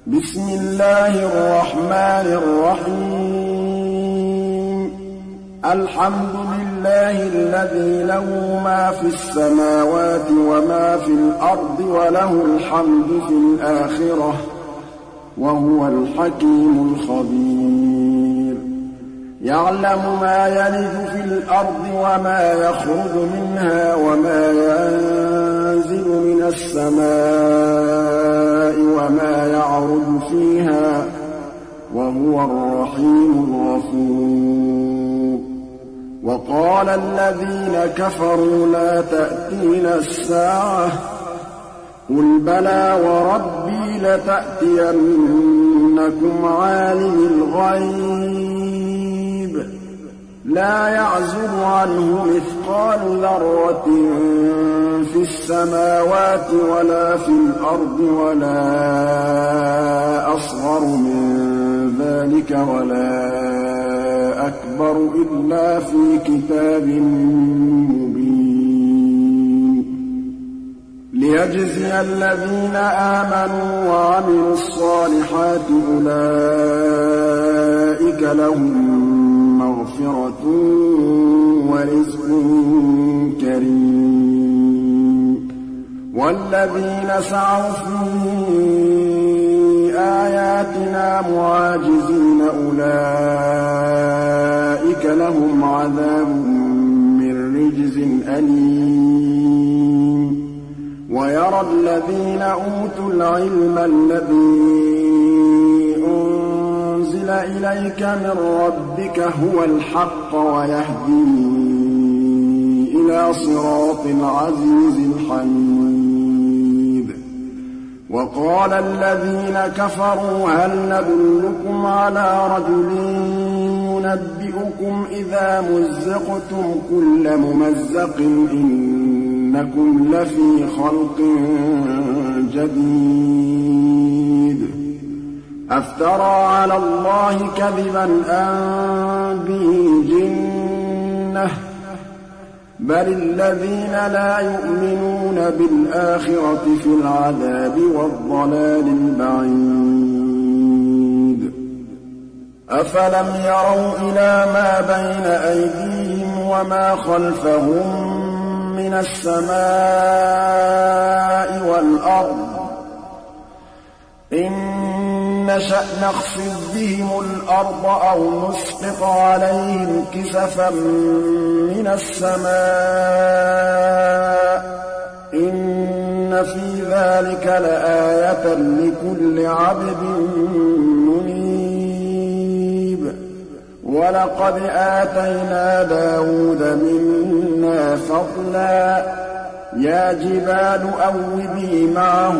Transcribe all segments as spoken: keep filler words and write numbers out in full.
بسم الله الرحمن الرحيم الحمد لله الذي له ما في السماوات وما في الأرض وله الحمد في الآخرة وهو الحكيم الخبير يعلم ما يلج في الأرض وما يخرج منها وما ينزل من السماء وما يعرج فيها وهو الرحيم الغفور وقال الذين كفروا لا تأتينا الساعة قل بلى وربي لتأتينكم عالم الغيب لا يعزب عنه مثقال ذرة في السماوات ولا في الأرض ولا أصغر من ذلك ولا أكبر إلا في كتاب مبين ليجزي الذين آمنوا وعملوا الصالحات أولئك لهم مغفرة ورزق كريم والذين سعوا في آياتنا معاجزين أولئك لهم عذاب من رجز أليم ويرى الذين أوتوا العلم الذي أنزل إليك من ربك هو الحق ويهدي إلى صراط العزيز الحميد وقال الذين كفروا هل ندلكم على رجل ينبئكم إذا مزقتم كل ممزق إنكم لفي خلق جديد أفترى على الله كذبا أم به جنة بل الذين لا يؤمنون بالآخرة في العذاب والضلال البعيد أفلم يروا إلى ما بين أيديهم وما خلفهم من السماء والأرض إن نشأ نخسف بهم الأرض أو نسقط عليهم كسفا من السماء إن في ذلك لآية لكل عبد منيب ولقد آتينا داود منا فضلا يا جبال أوبي معه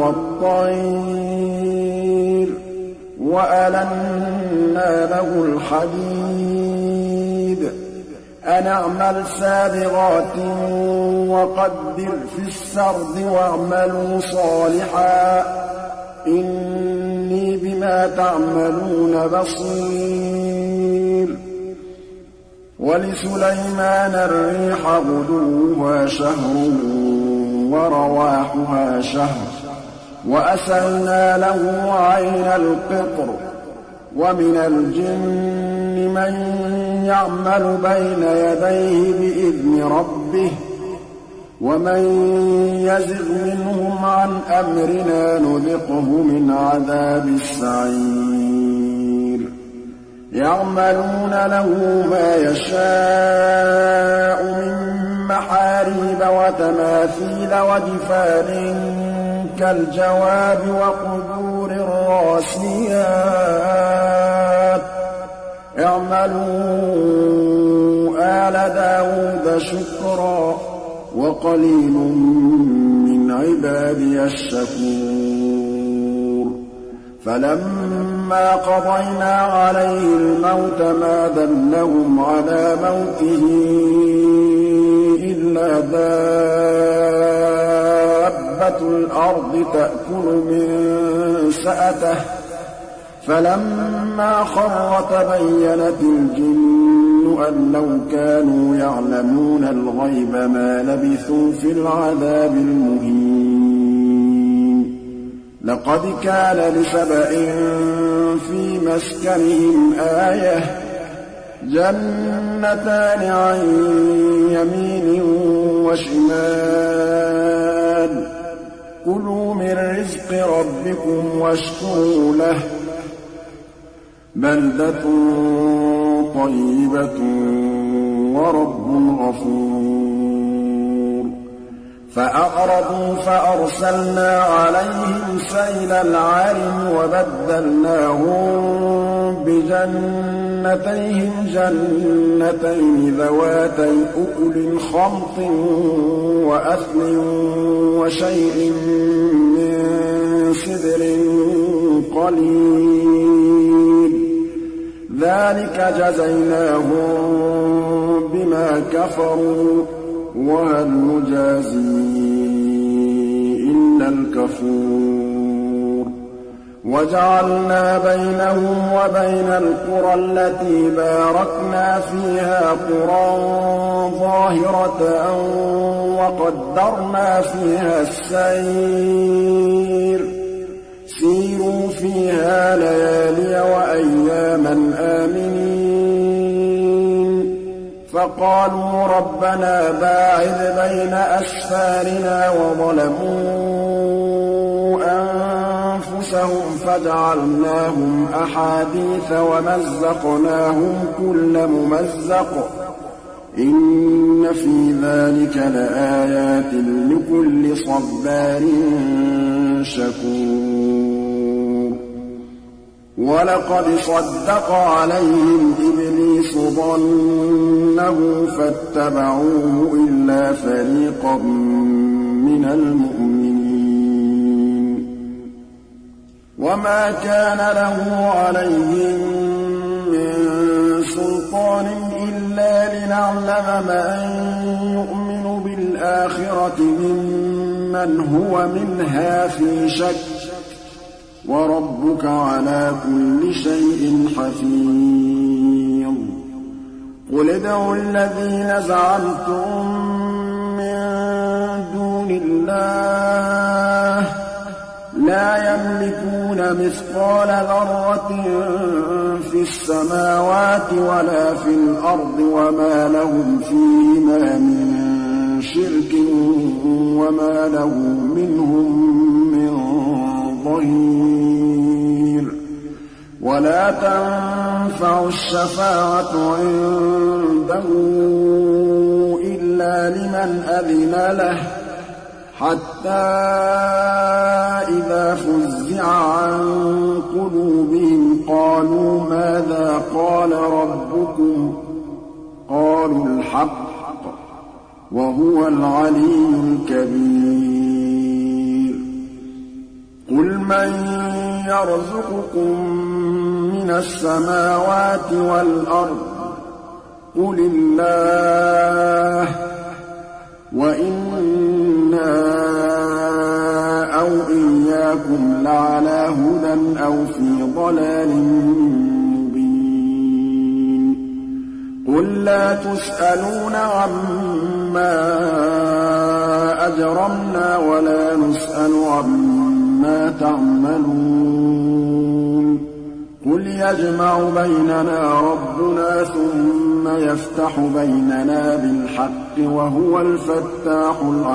والطير وألنا له الحديد أن اعمل سابغات وقدر في السرد واعملوا صالحا إني بما تعملون بصير ولسليمان الريح غدوها شهر ورواحها شهر وأسلنا له عين القطر ومن الجن من يعمل بين يديه بإذن ربه ومن يزغ منهم عن أمرنا نذقه من عذاب السعير يعملون له ما يشاء من محاريب وتماثيل وجفان كالجواب وقدور الراسيات اعملوا آل داود شكرا وقليل من عبادي الشكور فلما قضينا عليه الموت ما دلهم على موته إلا دابة الأرض تأكل من سأته فلما خر تبينت الجن أن لو كانوا يعلمون الغيب ما لبثوا في العذاب المهين لقد كان لسبإ في مسكنهم آية جنتان عن يمين وشمال كلوا من رزق ربكم واشكروا له بلدة طيبة ورب غفور فأعرضوا فأرسلنا عليهم سيل العرم وبدلناهم بجنتيهم جنتين ذواتي أكل خمط وأثل وشيء من سدر قليل ذلك جزيناهم بما كفروا وهل نجازي إلا الكفور وجعلنا بينهم وبين القرى التي باركنا فيها قرى ظاهرة وقدرنا فيها السير سيروا فيها ليالي وأياما آمنين فقالوا ربنا باعد بين أسفارنا وظلموا أنفسهم فجعلناهم أحاديث ومزقناهم كل ممزق إن في ذلك لآيات لكل صبار شكور ولقد صدق عليهم إبليس ظنه فاتبعوه إلا فريقا من المؤمنين وما كان له عليهم من سلطان إلا لنعلم من يؤمن بالآخرة ممن هو منها في شك وربك على كل شيء حفيظ قل ادعوا الذين زعمتم من دون الله لا يملكون مثقال ذرة في السماوات ولا في الأرض وما لهم فيهما من شرك وما له منهم من ظهير ولا تنفع الشفاعة عنده إلا لمن أذن له حتى إذا فزع عن قلوبهم قالوا ماذا قال ربكم قالوا الحق وهو العلي الكبير قل من يرزقكم من السماوات والأرض قل الله وإنا أو إياكم لعلى هدى أو في ضلال مبين قل لا تسألون عما أجرمنا ولا نسأل عما تعملون قل يجمع بيننا ربنا ثم يفتح بيننا بالحق وهو الفتاح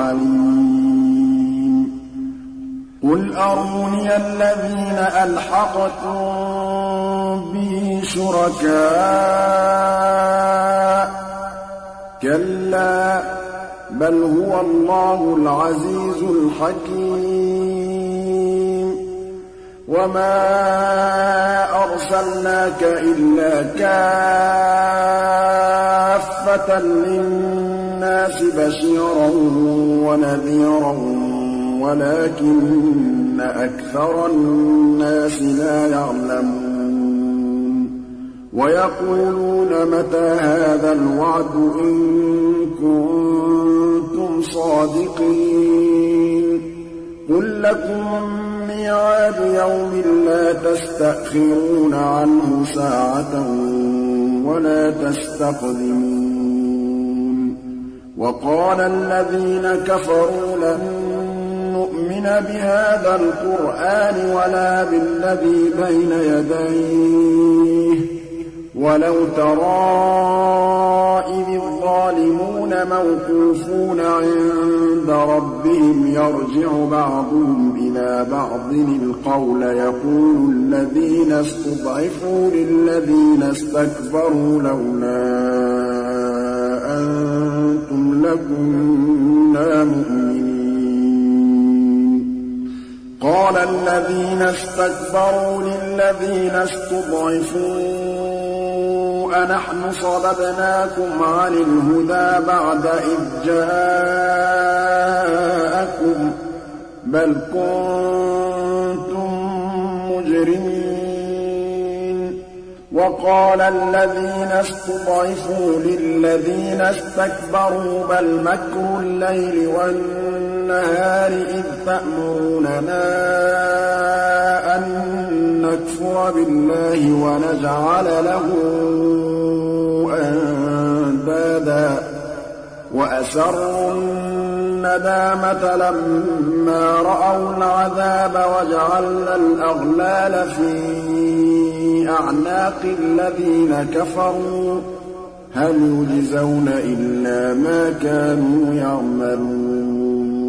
العليم قل أروني الذين ألحقتم به شركاء كلا بل هو الله العزيز الحكيم وما أرسلناك إلا كافة للناس بشيرا ونذيرا ولكن أكثر الناس لا يعلمون ويقولون متى هذا الوعد إن كنتم صادقين قل لكم ميعاد يوم لا تستأخرون عنه ساعة ولا تستقدمون وقال الذين كفروا لن نؤمن بهذا القرآن ولا بالذي بين يديه ولو ترى إذ الظالمون موقوفون عند ربهم يرجع بعضهم إلى بعض القول يقول الذين استضعفوا للذين استكبروا لولا أنتم لكنا مؤمنين قال الذين استكبروا للذين استضعفوا أنحن صددناكم عن الهدى بعد إذ جاءكم بل كنتم مجرمين وقال الذين استضعفوا للذين استكبروا بل مكر الليل والنهار إذ تأمروننا أن نكفر بالله ونجعل له أندادا وأسروا الندامة لما رأوا العذاب وجعلنا الأغلال في أعناق الذين كفروا هل يجزون إلا ما كانوا يعملون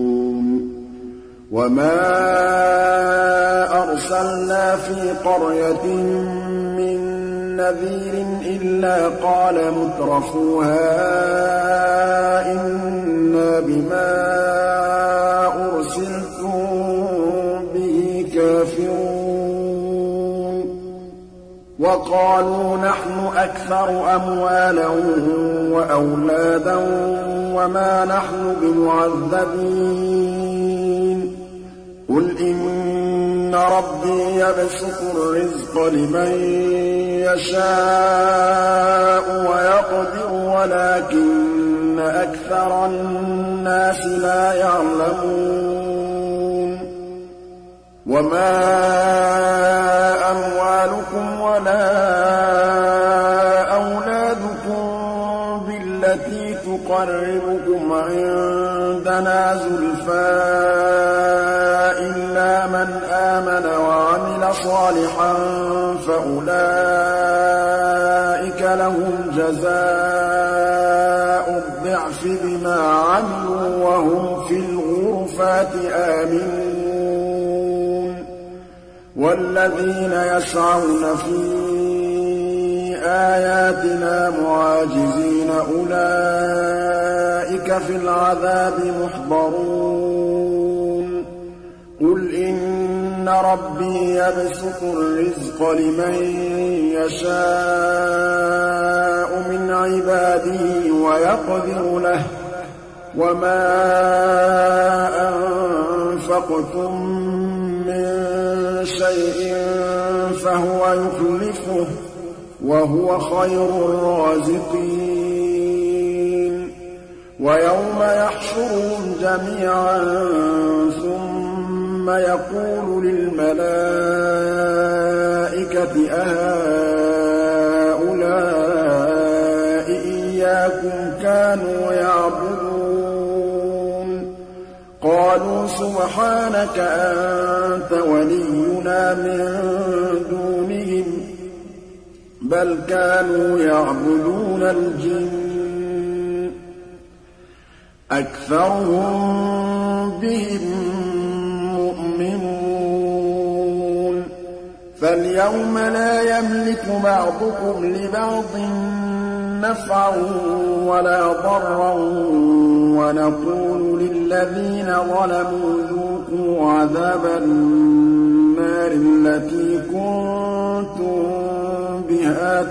وما أرسلنا في قرية من نذير إلا قال مترفوها إنا بما أرسلتم به كافرون وقالوا نحن أكثر أموالا وأولادا وما نحن بمعذبين قل إن ربي يبسط الرزق لمن يشاء ويقدر ولكن أكثر الناس لا يعلمون وما أموالكم ولا أولادكم بالتي تقربكم عندنا زلفى إلا من آمن وعمل صالحا فأولئك لهم جزاء الضعف بما عملوا وهم في الغرفات آمنون والذين يسعون في آياتنا معاجزين أولئك في العذاب محضرون قل إن ربي يبسط الرزق لمن يشاء من عباده ويقدر له وما أنفقتم من شيء فهو يخلفه وهو خير الرازقين ويوم يحشرهم جميعا ثم يقول للملائكة أهؤلاء إياكم كانوا يعبدون قالوا سبحانك أنت ولينا من دونهم بل كانوا يعبدون الجن أكثرهم بهم مؤمنون فاليوم لا يملك بعضكم لبعض نفعا ولا ضرا ونقول للذين ظلموا ذوقوا عذاب النار التي كنتم بها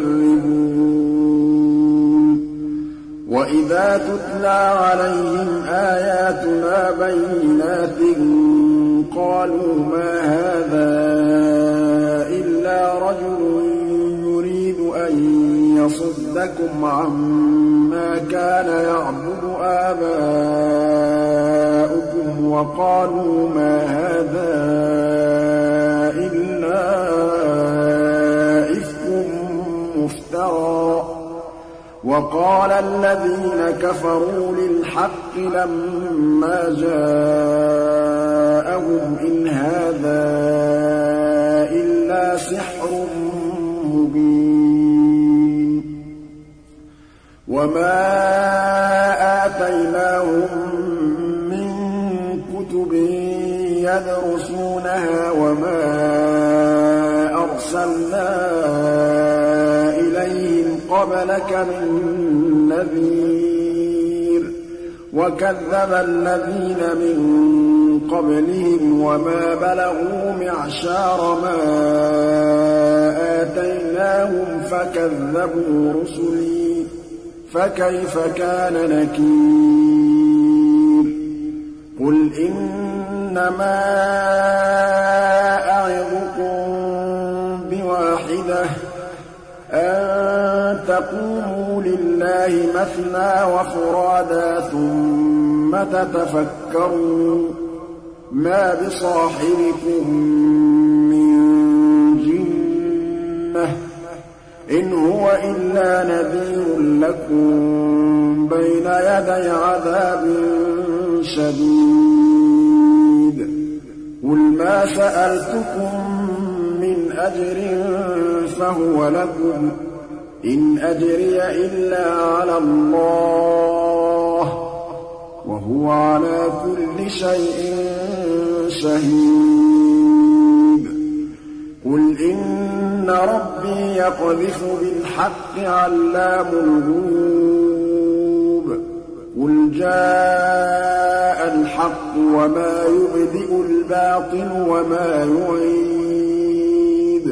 تكذبون وإذا تتلى عليهم آياتنا بينات قالوا ما هذا إلا رجل يريد أن يصدكم عما كان يعبد آباؤكم وقالوا ما هذا إلا إفك مفترى وقال الذين كفروا للحق لما جاءوا جاءهم إن هذا إلا سحر مبين وما آتيناهم من كتب يدرسونها وما أرسلنا إليهم قبلك من نذير وكذب الذين من قبلهم وما بلغوا معشار ما آتيناهم فكذبوا رسلي فكيف كان نكير قل إنما أعظكم بواحدة أن تقوموا لله مثنى وفرادا ثم تتفكروا ما بصاحبكم من جنة إن هو إلا نذير لكم بين يدي عذاب شديد قل ما سألتكم من أجر فهو لكم إن أجري إلا على الله وهو على كل شيء شهيد قل إن ربي يقذف بالحق علام الغيوب قل جاء الحق وما يبدئ الباطل وما يعيد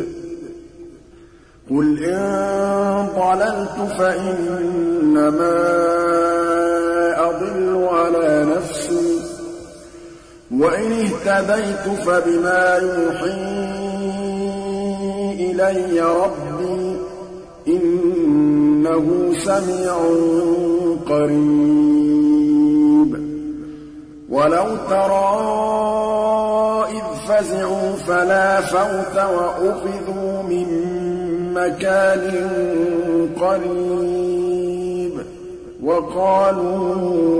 قل إن ضللت فإنما أضل على نفسي وإن اهتديت فبما يوحي إلي ربي إنه سميع قريب ولو ترى إذ فزعوا فلا فوت وأخذوا من مكان قريب وقالوا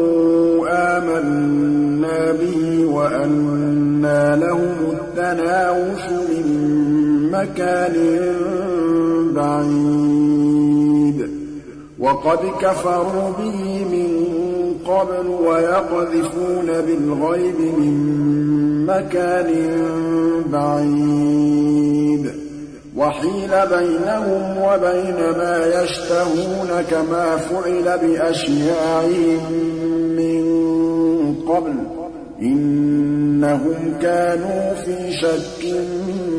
آمنا به وأنى لهم التناوش من مكان بعيد وقد كفروا به من قبل ويقذفون بالغيب من مكان بعيد وحيل بينهم وبين ما يشتهون كما فعل بأشياعهم من قبل إنهم كانوا في شك